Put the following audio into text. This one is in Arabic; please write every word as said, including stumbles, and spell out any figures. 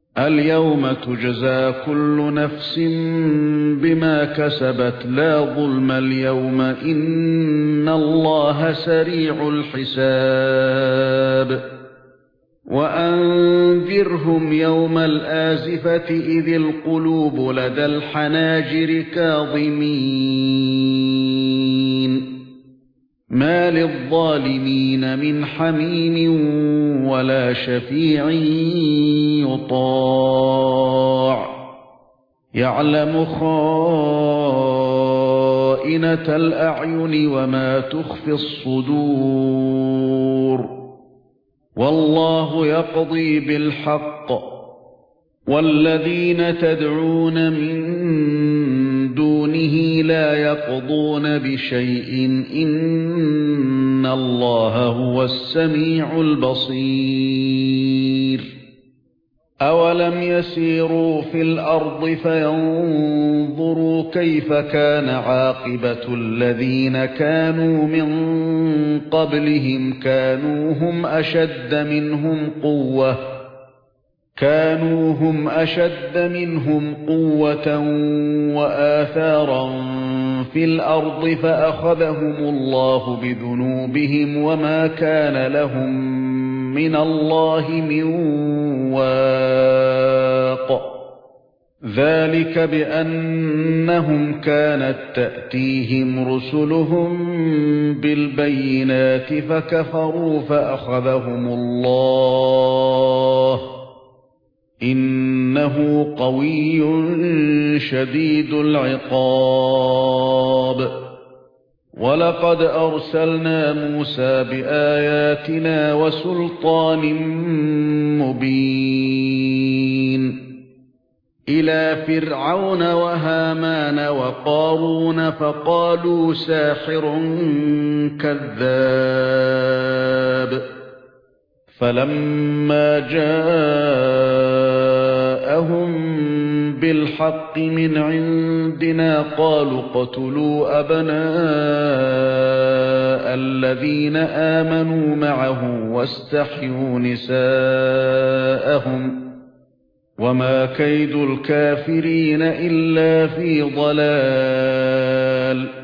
اليوم تجزى كل نفس بما كسبت لا ظلم اليوم إن الله سريع الحساب وأنذرهم يوم الآزفة إذ القلوب لدى الحناجر كاظمين ما للظالمين من حميم ولا شفيع يطاع يعلم خائنة الأعين وما تخفي الصدور والله يقضي بالحق والذين تدعون من دونه لا يقضون بشيء إن الله هو السميع البصير أولم يسيروا في الأرض فينظروا كيف كان عاقبة الذين كانوا من قبلهم كانوا هم أشد منهم قوة كانوا هم أشد منهم قوة وآثارا في الأرض فأخذهم الله بذنوبهم وما كان لهم من الله من واق ذلك بأنهم كانت تأتيهم رسلهم بالبينات فكفروا فأخذهم الله إنه قوي شديد العقاب ولقد أرسلنا موسى بآياتنا وسلطان مبين إلى فرعون وهامان وقارون فقالوا ساحر كذاب فلما جاءهم بالحق من عندنا قالوا اقتلوا أبناء الذين آمنوا معه واستحيوا نساءهم وما كيد الكافرين إلا في ضلال